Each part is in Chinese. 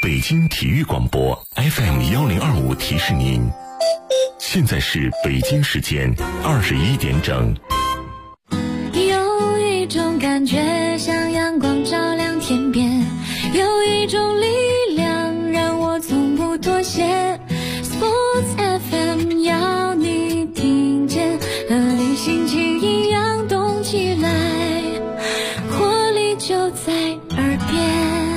北京体育广播 FM1025提示您，现在是北京时间21点整。 有一种感觉像阳光照亮天边，有一种力量让我从不妥协。Sports FM 要你听见，和你心情一样动起来，活力就在耳边。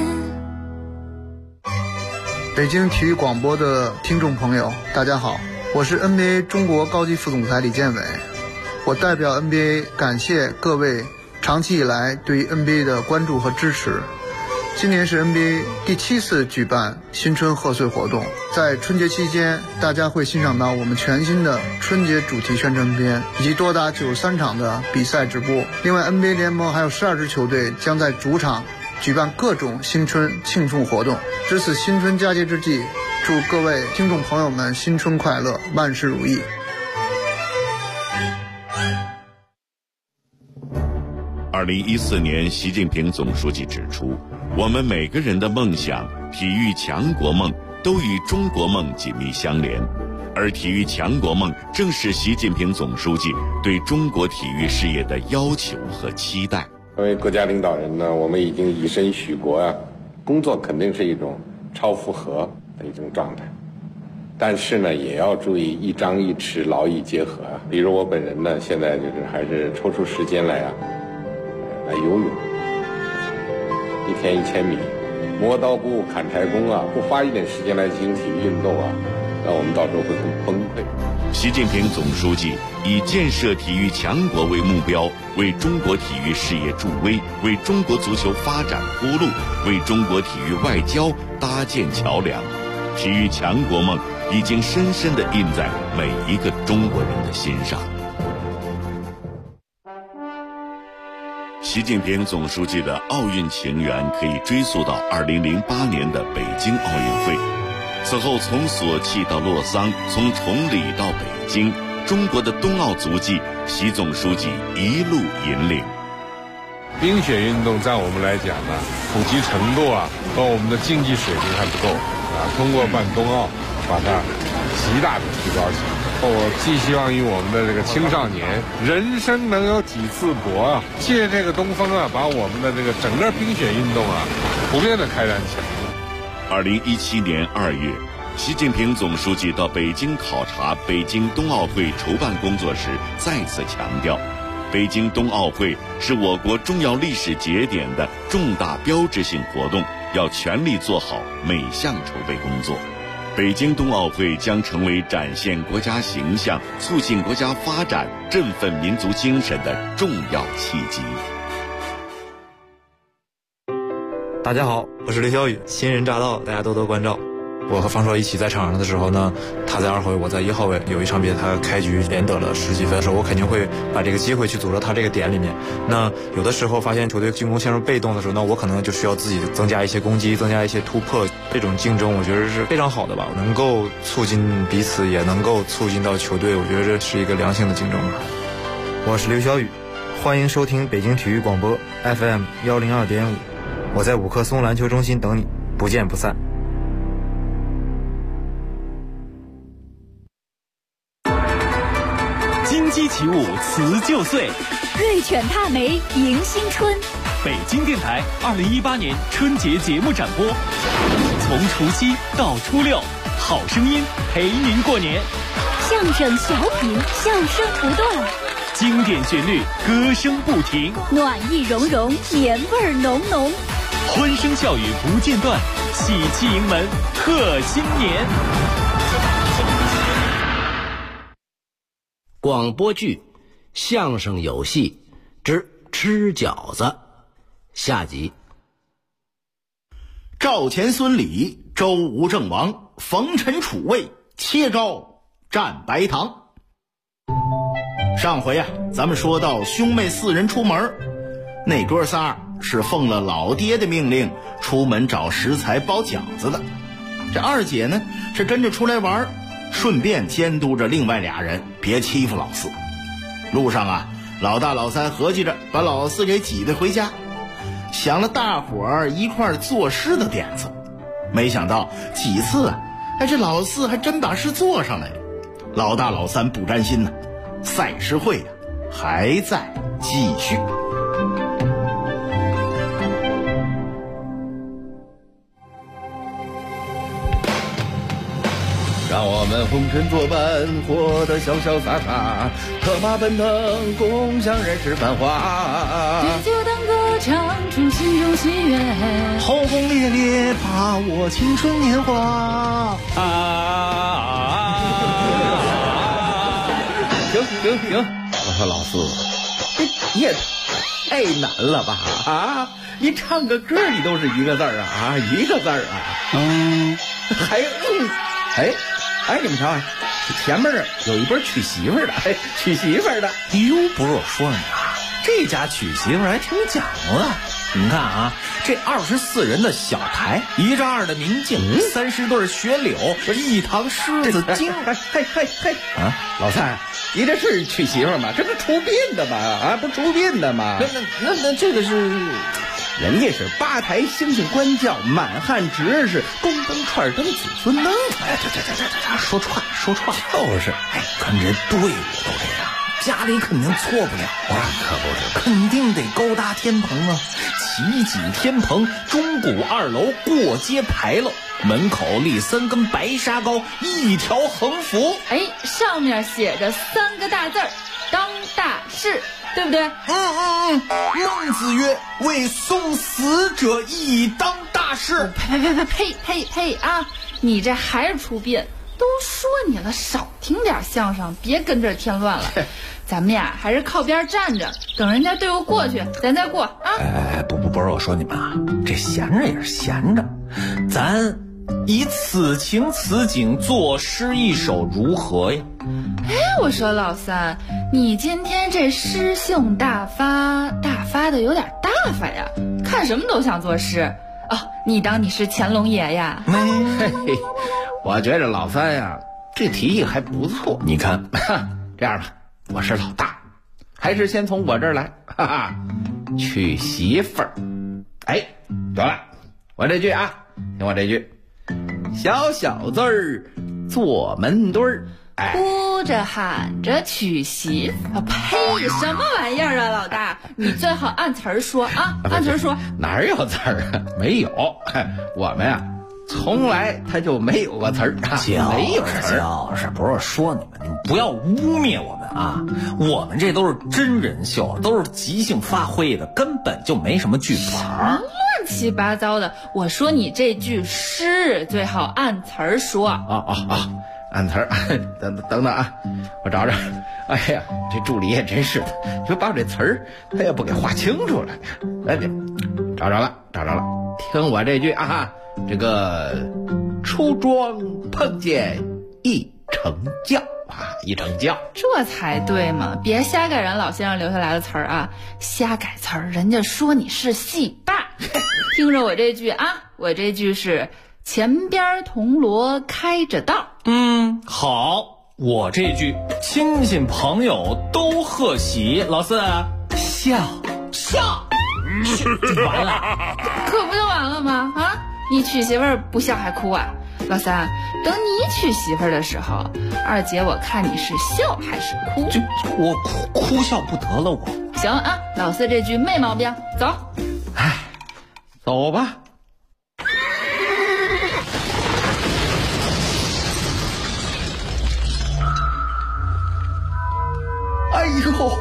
北京体育广播的听众朋友，大家好，我是 NBA 中国高级副总裁李建伟。我代表 NBA 感谢各位长期以来对 NBA 的关注和支持。今年是 NBA 第7次举办新春贺岁活动，在春节期间，大家会欣赏到我们全新的春节主题宣传片，以及多达93场的比赛直播。另外 NBA 联盟还有12支球队将在主场举办各种新春庆祝活动。值此新春佳节之际，祝各位听众朋友们新春快乐，万事如意。 2014年，习近平总书记指出，我们每个人的梦想、体育强国梦都与中国梦紧密相连，而体育强国梦正是习近平总书记对中国体育事业的要求和期待。 作为国家领导人呢，我们已经以身许国啊，工作肯定是一种超负荷的一种状态，但是呢，也要注意一张一弛，劳逸结合啊。比如我本人呢，现在就是还是抽出时间来游泳，1天1000米，磨刀不误砍柴工啊，不花一点时间来进行体育运动啊，那我们到时候会很崩溃。 习近平总书记以建设体育强国为目标，为中国体育事业助威，为中国足球发展铺路，为中国体育外交搭建桥梁。体育强国梦已经深深地印在每一个中国人的心上。习近平总书记的奥运情缘可以追溯到2008年的北京奥运会。此后从索契到洛桑，从崇礼到北京，中国的冬奥足迹，习总书记一路引领。 冰雪运动在我们来讲呢，普及程度啊和我们的竞技水平还不够啊，通过办冬奥把它极大的提高起来。我寄希望于我们的这个青少年，人生能有几次搏啊，借这个东风啊，把我们的这个整个冰雪运动啊普遍的开展起来。 2017年2月，习近平总书记到北京考察北京冬奥会筹办工作时，再次强调，北京冬奥会是我国重要历史节点的重大标志性活动，要全力做好每项筹备工作。北京冬奥会将成为展现国家形象、促进国家发展、振奋民族精神的重要契机。 大家好，我是刘晓宇，新人乍到，大家多多关照。我和方硕一起在场上的时候呢，他在2号位，我在1号位。有一场比赛他开局连得了10几分的时候，我肯定会把这个机会去组织他这个点里面。那有的时候发现球队进攻陷入被动的时候，那我可能就需要自己增加一些攻击，增加一些突破。这种竞争我觉得是非常好的吧，能够促进彼此，也能够促进到球队，我觉得这是一个良性的竞争吧。 我是刘晓宇，欢迎收听北京体育广播 FM102.5，我在五棵松篮球中心等你，不见不散。 金鸡起舞辞旧岁， 瑞犬踏梅迎新春。 北京电台2018年春节节目展播，从除夕到初六，好声音陪您过年。 相声小品，笑声不断， 经典旋律，歌声不停， 暖意融融，年味浓浓， 欢声笑语不间断，喜气迎门贺新年。 广播剧相声有戏之吃饺子下集。 赵钱孙李周吴郑王冯陈楚卫切糕蘸白糖。上回咱们说到兄妹4人出门，那哥仨是奉了老爹的命令出门找食材包饺子的，这二姐呢是跟着出来玩，顺便监督着另外俩人别欺负老四。路上老大老三合计着把老四给挤兑回家，想了大伙儿一块作诗的点子， 没想到几次啊，这老四还真把事做上来了。老大老三不甘心呢，赛事会还在继续。 让我们红尘作伴，活得潇潇洒洒，策马奔腾，共享人世繁华。 对酒当歌，唱出心中喜悦， 轰轰烈烈，把握青春年华。 行，我说老四，这也太难了吧啊！你唱个歌你都是一个字儿啊，一个字儿啊，你们瞧，前面有一波娶媳妇儿的，娶媳妇儿的。 哟，不是我说你啊，这家娶媳妇儿还挺讲究的。你看啊，这24人的小台，1丈2的明镜，30对雪柳，1堂狮子精。 啊，老三，你这是娶媳妇儿吗？这不出殡的吗？啊，不出殡的吗？ 那这个是。 人家是8台星星官教，满汉执事，宫灯串灯，子孙灯。 对，说串，就是。跟这队伍都这样，家里肯定错不了啊，可不是，肯定得高搭天棚啊，齐脊天棚，钟鼓2楼过街牌楼，门口立3根白沙膏，1条横幅， 上面写着3个大字儿，当大事。对不对？ 孟子曰：“为送死者亦当大事。” 呸啊！你这还是出殡？都说你了，少听点相声，别跟这添乱了。咱们呀，还是靠边站着，等人家队伍过去，咱再过啊！ 不是我说你们啊，这闲着也是闲着，咱以此情此景作诗一首如何呀？ 我说老三，你今天这诗性大发的有点大发呀，看什么都想作诗哦。你当你是乾隆爷呀？ 我觉着老三呀，这提议还不错。 你看， 这样吧，我是老大，还是先从我这儿来，娶媳妇儿。得了，我这句啊，听我这句，小小字儿坐门墩儿。 哭着喊着娶媳妇，呸！什么玩意儿啊，老大！你最好按词儿说啊，按词儿说。 哪有词儿啊？没有，我们呀，从来他就没有过词儿，没有词儿。 就是不是说你们不要污蔑我们啊！我们这都是真人秀，都是即兴发挥的，根本就没什么剧本。 乱七八糟的！我说你这句诗最好按词儿说。 按词儿，等啊，我找找。哎呀，这助理也真是的，就把我这词儿他也不给画清楚了。找着了，听我这句啊，这个出庄碰见一成教啊，一成教， 这才对嘛！别瞎改人老先生留下来的词儿啊，瞎改词儿，人家说你是戏霸。听着我这句啊，我这句是。前边铜锣开着道， 好，我这句亲戚朋友都贺喜，老四笑，完了， 可不就完了吗？啊，你娶媳妇儿不笑还哭啊？老三，等你娶媳妇儿的时候，二姐我看你是笑还是哭？ 我哭笑不得了，我。 行啊，老四这句没毛病，走。 走吧。 哎呦，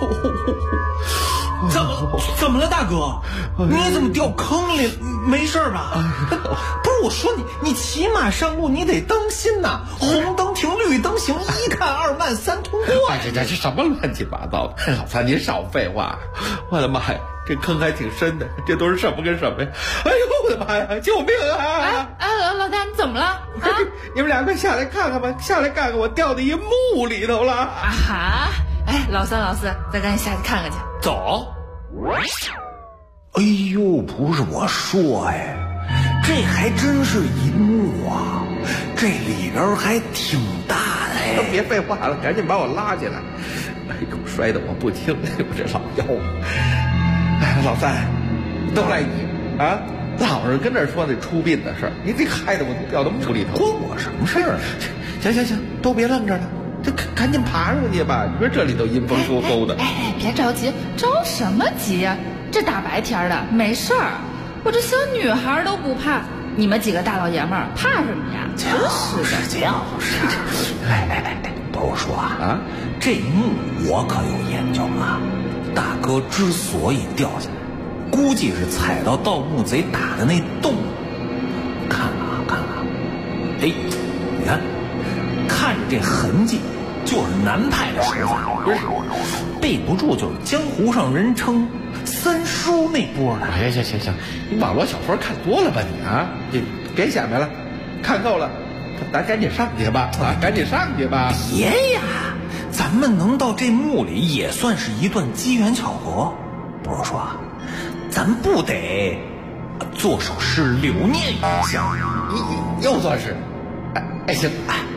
怎么了，大哥？你怎么掉坑里？没事吧？不是我说你骑马上路你得当心呐！红灯停，绿灯行，一看2慢3通过。 这什么乱七八糟的？老三，您少废话！我的妈呀，这坑还挺深的，这都是什么跟什么呀？哎呦，我的妈呀！救命啊！ 老大，你怎么了？啊！ 你们俩快下来看看吧，下来看看，我掉到一墓里头了。 啊！老三，咱赶紧下去看看去。 走。哎呦，不是我说这还真是一墓啊，这里边还挺大的别废话了，赶紧把我拉起来。哎呦，摔得我不轻，我这老腰。老三，都赖你啊！ 老是跟这说那出殡的事儿，你这害得我都掉到墓里头。 关我什么事儿啊？ 行，都别愣着了，这赶紧爬上去吧！你说这里头阴风嗖嗖的。 哎，别着急，着什么急呀？这大白天的没事儿，我这小女孩都不怕，你们几个大老爷们儿怕什么呀？真是的， 这样是。哎，不是我说啊，这墓我可有研究啊。大哥之所以掉下来，估计是踩到盗墓贼打的那洞。看啊，哎，你看着这痕迹，就是南派的手法，不是背不住就是江湖上人称三叔那波的。 行，你网络小说看多了吧你啊？你别显摆了，看够了，咱赶紧上去吧赶紧上去吧！ 别呀，咱们能到这墓里也算是一段机缘巧合。不是说，咱不得做首诗留念一下？ 又做诗？哎，行，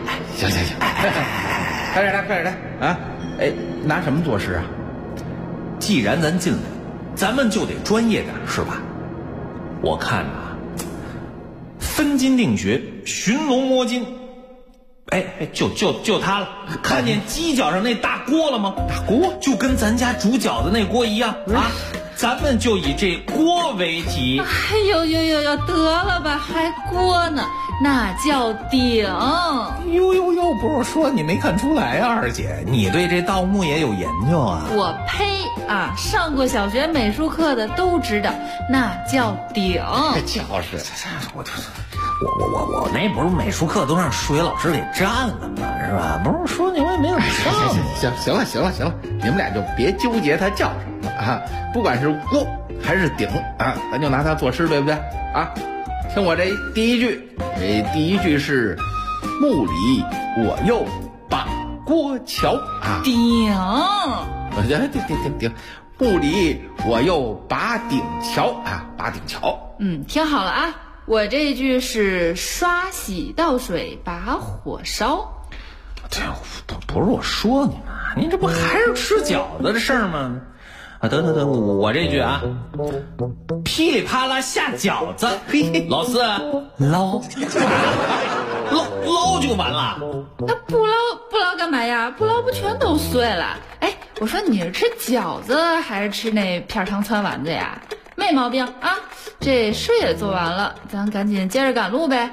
快点来啊！哎，拿什么作诗啊？ 既然咱进来，咱们就得专业点，是吧？我看啊，分金定穴，寻龙摸金。哎，就它了。看见犄角上那大锅了吗？ 大锅就跟咱家煮饺子那锅一样啊。咱们就以这锅为题。 哎呦，得了吧，还锅呢？那叫鼎。 哟，不是说你没看出来啊，二姐，你对这盗墓也有研究啊？ 我呸啊！上过小学美术课的都知道，那叫鼎。 就是， 我那不是美术课都让数学老师给占了吗？是吧？不是说你们也没怎么上。 行了，你们俩就别纠结它叫什么啊！不管是锅还是鼎啊，咱就拿它作诗，对不对啊？听我这第一句，第一句是墓里我又把锅瞧啊， 鼎。 鼎，墓里我又把鼎瞧啊，把鼎瞧。 听好了啊，我这一句是刷洗倒水把火烧。 这不是我说你吗？你这不还是吃饺子的事儿吗？啊，得，我这句啊，噼里啪啦下饺子，老四捞就完了。 那不捞干嘛呀？不捞不全都碎了？哎，我说你是吃饺子还是吃那片汤汆丸子呀？没毛病啊，这诗也做完了，咱赶紧接着赶路呗。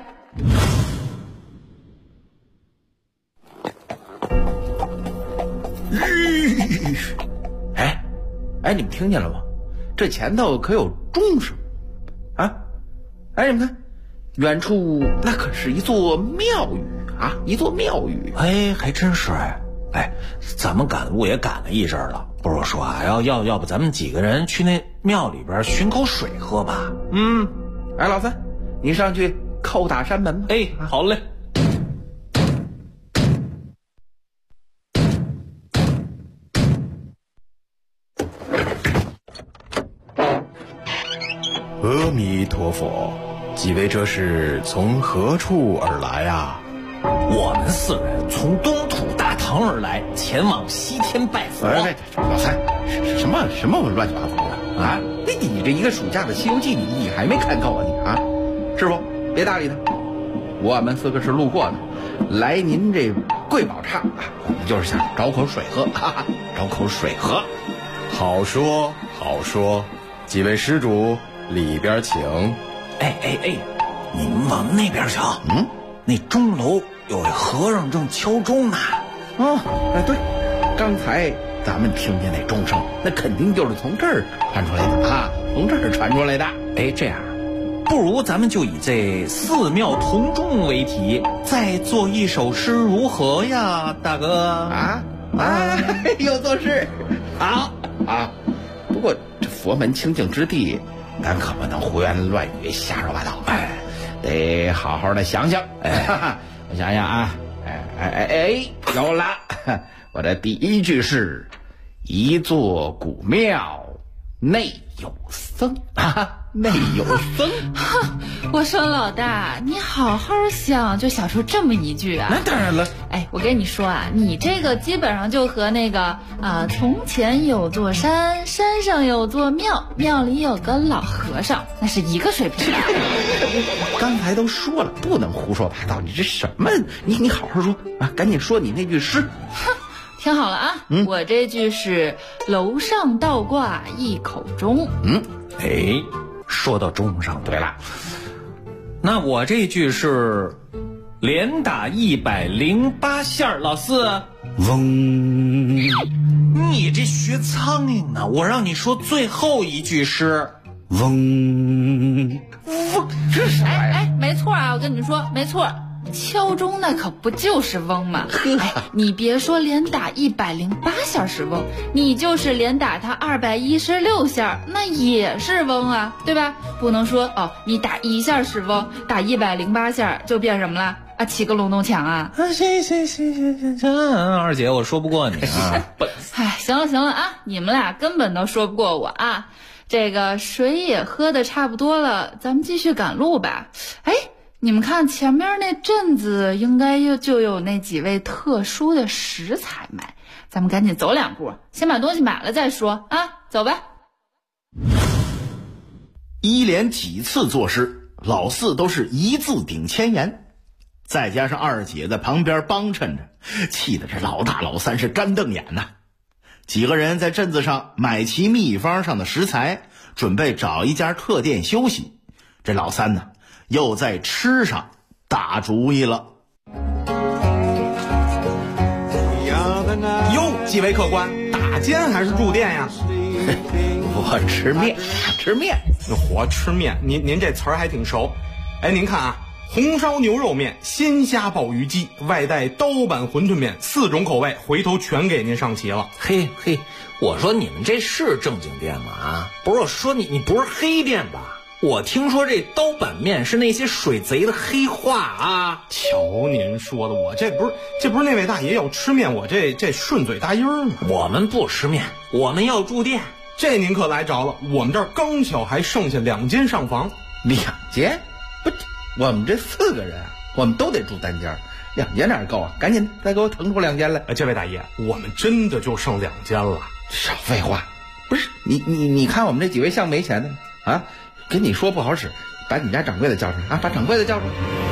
哎，你们听见了吗？这前头可有钟声啊！哎，你们看，远处那可是一座庙宇啊，一座庙宇。 哎，还真是哎，咱们赶路也赶了一阵了，不是我说啊，要不咱们几个人去那庙里边寻口水喝吧？ 哎，老三，你上去叩打山门吧。 哎，好嘞。 阿弥陀佛，几位这是从何处而来啊？ 我们四人从东土大唐而来，前往西天拜佛。 老三，什么乱七八糟的啊？你这一个暑假的《西游记》你还没看够啊你啊？师傅，别搭理他，我们四个是路过的，来您这贵宝刹啊，我们就是想找口水喝，找口水喝。 好说，几位施主里边请。 哎，你们往那边瞧，那钟楼有位和尚正敲钟呢。 对，刚才咱们听见那钟声，那肯定就是从这儿传出来的啊，从这儿传出来的。 哎，这样，不如咱们就以这寺庙铜钟为题，再做一首诗如何呀，大哥？ 又作诗，好啊。不过这佛门清净之地，咱可不能胡言乱语、瞎说八道，得好好的想想。我想想啊，有了，我的第一句是：一座古庙内有僧啊，内有僧。 我说老大，你好好想，就想出这么一句啊？ 那当然了。 哎，我跟你说啊，你这个基本上就和那个从前有座山，山上有座庙，庙里有个老和尚，那是一个水平的。 刚才都说了，不能胡说八道。你这什么？你好好说啊！赶紧说你那句诗。 哼，听好了啊，我这句是楼上倒挂一口钟。 哎，说到钟上，对了，那我这句是连打108下，老四。 嗡！ 你这学苍蝇呢？我让你说最后一句诗。 嗡！这是啥呀？ 哎，没错啊，我跟你说，没错。敲钟那可不就是嗡吗？哎，你别说连打108下是嗡，你就是连打它216下，那也是嗡啊，对吧？不能说哦，你打1下是嗡，打108下就变什么了啊？起个隆咚锵啊！ 行，二姐，我说不过你啊。 哎，行了啊，你们俩根本都说不过我啊。这个水也喝的差不多了，咱们继续赶路吧。哎。你们看前面那镇子应该就有那几位特殊的食材卖，咱们赶紧走2步，先把东西买了再说啊，走吧。 一连几次作诗，老四都是一字顶千言，再加上二姐在旁边帮衬着，气得这老大老三是干瞪眼呐。几个人在镇子上买齐秘方上的食材，准备找一家客店休息。这老三呢又在吃上打主意了。 哟，几位客官，打尖还是住店呀？ 我吃面。 嚯，吃面，您这词儿还挺熟。哎，您看啊，红烧牛肉面、鲜虾鲍鱼鸡，外带刀板馄饨面，4种口味，回头全给您上齐了。 嘿，我说你们这是正经店吗？啊，不是，我说你不是黑店吧？我听说这刀板面是那些水贼的黑话啊！ 瞧您说的，我这不是那位大爷要吃面，我这顺嘴大音儿吗？ 我们不吃面，我们要住店。 这您可来着了，我们这儿刚巧还剩下2间上房。 2间？不，我们这4个人，我们都得住单间，2间哪够啊？赶紧再给我腾出2间来。 这位大爷，我们真的就剩2间了。 少废话，不是你看我们这几位像没钱的啊？跟你说不好使，把你家掌柜的叫出来啊！把掌柜的叫出来。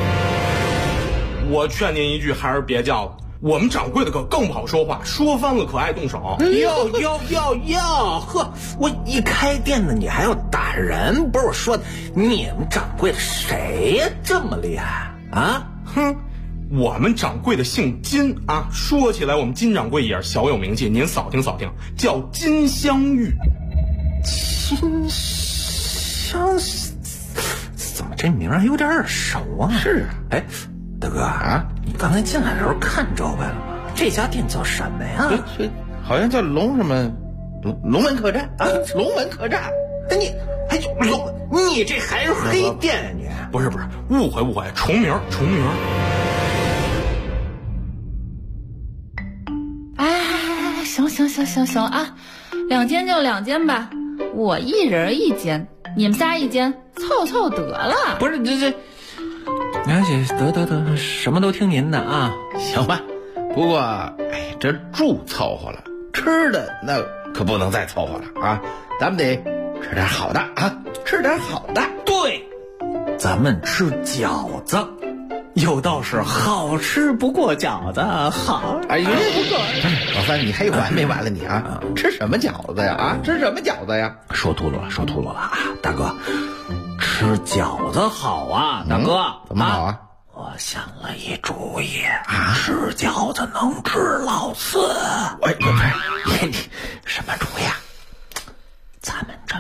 我劝您一句，还是别叫了。我们掌柜的可更不好说话，说翻了可爱动手。 哟，呵，我一开店的你还要打人？不是我说的，你们掌柜的谁呀这么厉害啊？ 哼，我们掌柜的姓金啊，说起来我们金掌柜也是小有名气，您扫听扫听，叫金镶玉。 金怎么这名儿有点耳熟啊？ 是啊， 哎，大哥啊，你刚才进来的时候看着白了吗？这家店叫什么呀？ 好像叫龙门客栈啊，龙门客栈。 你这还是黑店呀？你不是误会，重名。 哎，行啊，2间就2间吧，我一人1间。你们仨1间，凑得了。 不是这，了解，得，什么都听您的啊， 行吧。不过，这住凑合了，吃的那可不能再凑合了啊！咱们得吃点好的啊，吃点好的。 对，咱们吃饺子，有道是好吃不过饺子，好。 哎呦，老三，你还完没完了你啊？吃什么饺子呀？啊，吃什么饺子呀？ 说秃噜了啊，大哥，吃饺子好啊，大哥， 怎么好啊？ 我想了一主意啊，吃饺子能治老四。 你什么主意啊？ 咱们这么。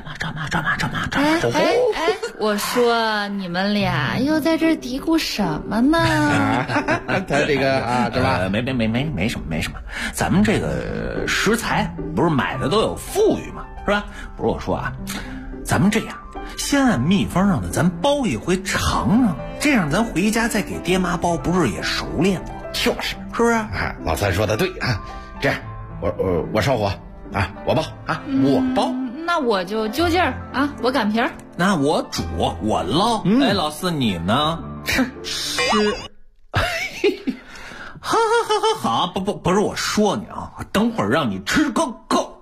哎，我说你们俩又在这嘀咕什么呢？ 他这个啊，对吧？ 没什么。咱们这个食材不是买的都有富裕嘛，是吧？不是我说啊，咱们这样，先按秘方上的咱包一回尝尝，这样咱回家再给爹妈包，不是也熟练吗？ 是不是啊？老三说的对啊，这样我烧火啊，我包啊，我包。 那我就揪劲儿啊，我擀皮儿。 那我煮，我捞。哎，老四你呢？吃。好，不是我说你啊，等会儿让你吃个够。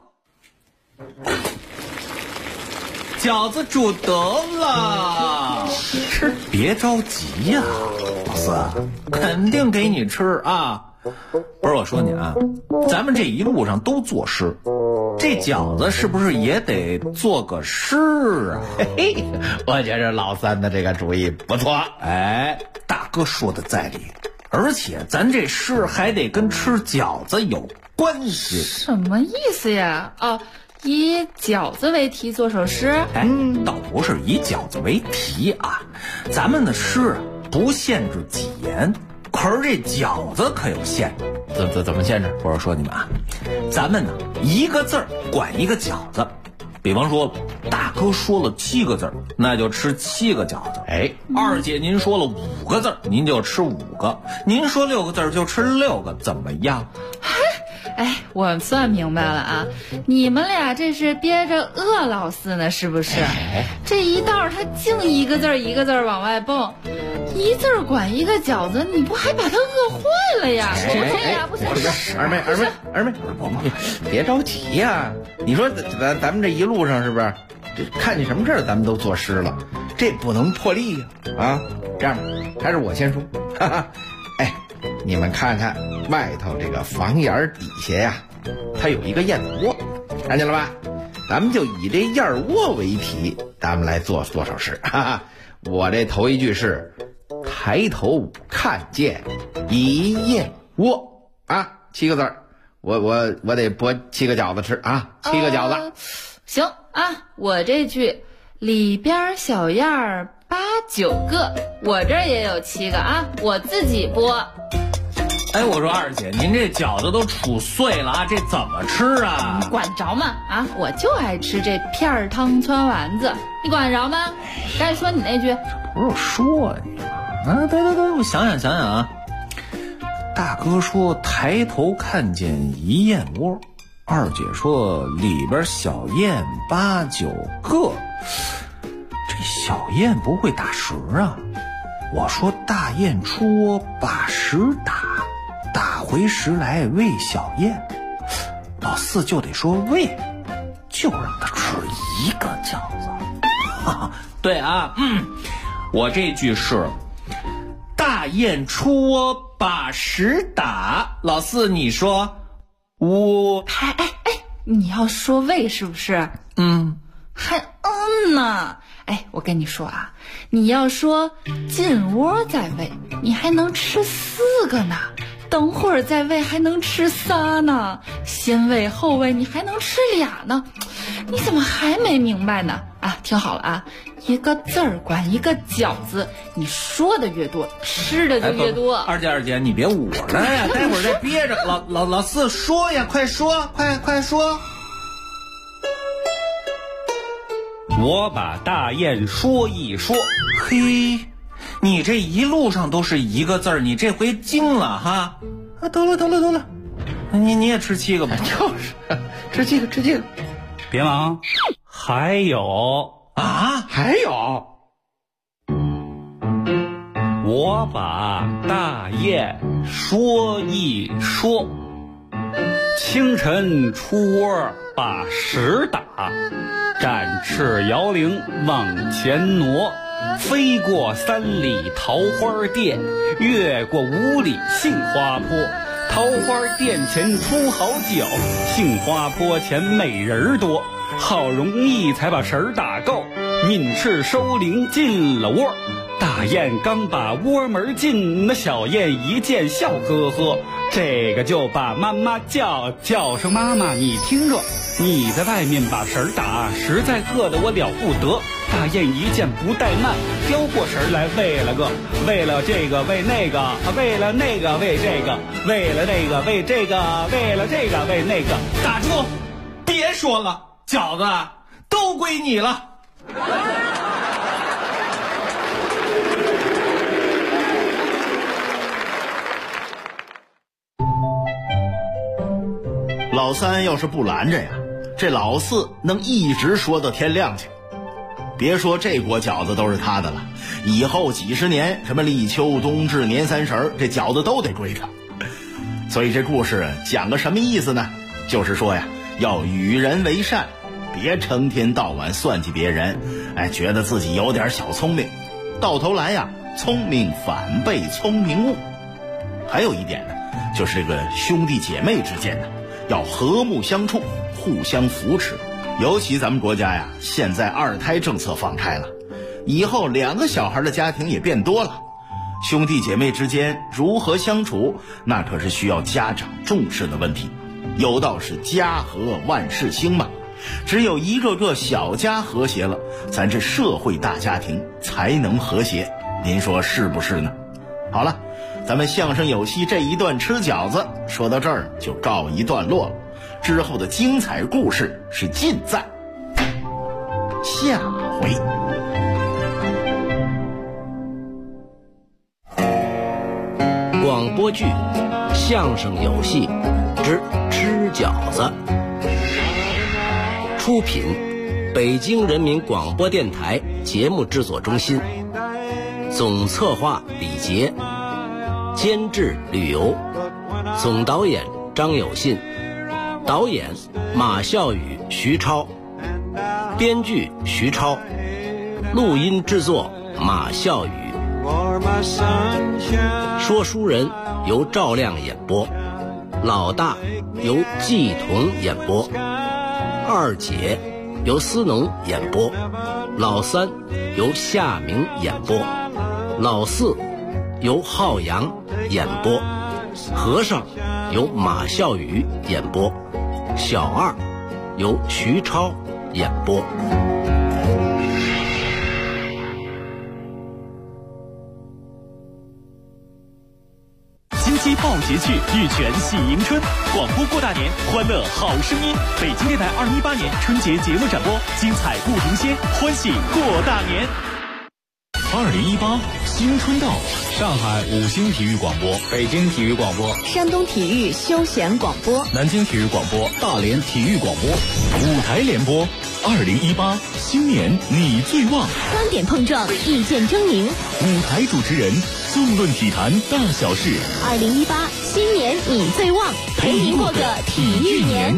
饺子煮得了，吃别着急呀，老四，肯定给你吃啊。不是我说你啊，咱们这一路上都作诗，这饺子是不是也得做个诗啊？ 嘿嘿，我觉着老三的这个主意不错。 哎，大哥说的在理，而且咱这诗还得跟吃饺子有关系。 什么意思呀？哦，以饺子为题做首诗？ 哎，倒不是以饺子为题啊，咱们的诗啊不限制几言。可是这饺子可有限制， 怎么限制？ 或者说你们啊，咱们呢一个字儿管一个饺子，比方说大哥说了7个字，那就吃7个饺子。哎，二姐您说了5个字，您就吃5个；您说6个字就吃6个，怎么样？ 哎，我算明白了啊，你们俩这是憋着饿老四呢，是不是？这一道他净一个字一个字往外蹦，一字管一个饺子，你不还把他饿坏了呀？不对呀，不行！ 二妹，别着急呀。你说咱们这一路上是不是？这看见什么事儿咱们都作诗了，这不能破例呀！啊，这样还是我先说，哈哈。哎，你们看看外头这个房檐底下呀，它有一个燕子窝，看见了吧？咱们就以这燕窝为题，咱们来做首诗。哈哈，我这头一句是抬头看见一燕窝啊，7个字儿，我得剥7个饺子吃啊，7个饺子。 行啊，我这句里边小燕儿8、9个，我这儿也有7个啊，我自己剥。 哎，我说二姐，您这饺子都杵碎了啊，这怎么吃啊？ 你管着吗？啊，我就爱吃这片汤汆丸子，你管着吗？该说你那句， 不是我说你吗？啊，对，我想想啊。大哥说抬头看见一燕窝，二姐说里边小燕8、9个，这小燕不会打食啊。我说大雁出窝把食打回食来喂小燕，老四就得说喂，就让他吃一个饺子。对啊，我这句是大雁出窝把食打，老四你说我哎，你要说喂是不是？还呢。哎，我跟你说啊，你要说进窝再喂，你还能吃4个呢，等会儿再喂还能吃3呢，先喂后喂你还能吃2呢，你怎么还没明白呢？啊，听好了啊，一个字儿管一个饺子，你说的越多，吃的就越多。 二姐，你别捂了呀，待会儿再憋着。老四说呀，快说，快说。 我把大雁说一说。 嘿，你这一路上都是一个字儿，你这回精了哈。啊，得了，你也吃7个吧。 就是吃7个。 别忙，还有啊， 还有。 我把大雁说一说。清晨出窝把食打，展翅摇铃往前挪，飞过3里桃花店，越过5里杏花坡。桃花店前出好酒，杏花坡前美人多。好容易才把食打够，抿翅收铃进了窝。大雁刚把窝门进，那小雁一见笑呵呵，这个就把妈妈叫声妈妈，你听着，你在外面把食打，实在饿得我了不得。大雁一见不怠慢，叼过食来喂了个，为了这个喂那个，为了那个喂这个，为了那个喂这个，为了这个喂那个。 打住，别说了，饺子都归你了。 老三要是不拦着呀， 这老四能一直说到天亮去。别说这锅饺子都是他的了，以后几十年，什么立秋、冬至、年三十，这饺子都得归他。所以这故事讲个什么意思呢？就是说呀，要与人为善，别成天到晚算计别人，觉得自己有点小聪明，到头来呀，聪明反被聪明误。还有一点呢，就是这个兄弟姐妹之间呢，要和睦相处，互相扶持。尤其咱们国家呀，现在2胎政策放开了，以后2个小孩的家庭也变多了，兄弟姐妹之间如何相处，那可是需要家长重视的问题。有道是家和万事兴嘛，只有一个个小家和谐了，咱这社会大家庭才能和谐。您说是不是呢？好了，咱们相声有戏这一段吃饺子说到这儿就告一段落了，之后的精彩故事是尽在下回。 广播剧《相声有戏之吃饺子》，出品北京人民广播电台节目制作中心，总策划李杰，监制吕游，总导演张有信，导演马啸宇、徐超，编剧徐超，录音制作马啸宇。说书人由赵亮演播，老大由季彤演播，二姐由思农演播，老三由夏明演播，老四由浩洋演播，和尚由马啸宇演播，小二由徐超演播。 金鸡报捷趣，玉泉喜迎春，广播过大年，欢乐好声音。北京电台2018年春节节目展播，精彩不停歇，欢喜过大年。2018新春到，上海5星体育广播，北京体育广播， 山东体育休闲广播， 南京体育广播，大连体育广播，舞台联播。2018新年你最旺， 观点碰撞，意见争鸣， 舞台主持人纵论体坛大小事。 2018新年你最旺，陪您过个体育年。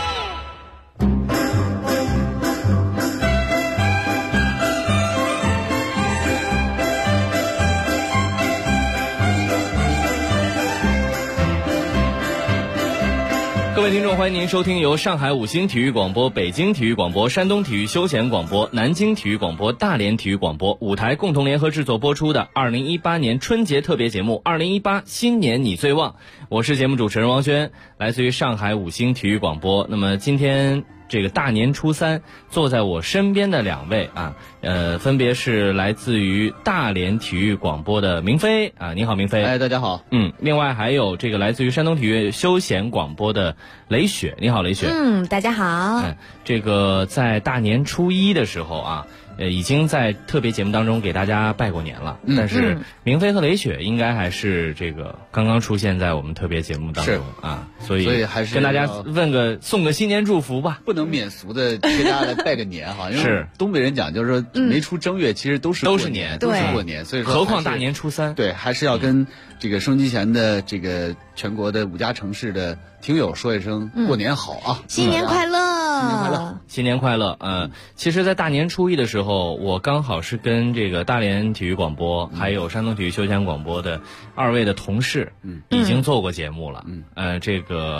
各位听众，欢迎您收听由上海5星体育广播、北京体育广播、山东体育休闲广播、南京体育广播、大连体育广播舞台共同联合制作播出的2018年春节特别节目2018新年你最旺。我是节目主持人王轩，来自于上海5星体育广播。那么今天这个大年初3，坐在我身边的2位分别是来自于大连体育广播的明飞你好，明飞。 大家好。 另外还有这个来自于山东体育休闲广播的雷雪，你好，雷雪。 大家好。 这个在大年初1的时候已经在特别节目当中给大家拜过年了，但是明飞和雷雪应该还是这个刚刚出现在我们特别节目当中所以还是跟大家送个新年祝福吧， 不能免俗的给大家来拜个年哈，因为东北人讲就是说没出正月其实都是年， 都是过年，所以说何况大年初3， 对，还是要跟这个收音机前的这个全国的5家城市的听友说一声过年好啊， 新年快乐， 新年快乐， 新年快乐。其实在大年初1的时候，我刚好是跟这个大连体育广播还有山东体育休闲广播的2位的同事已经做过节目了。这个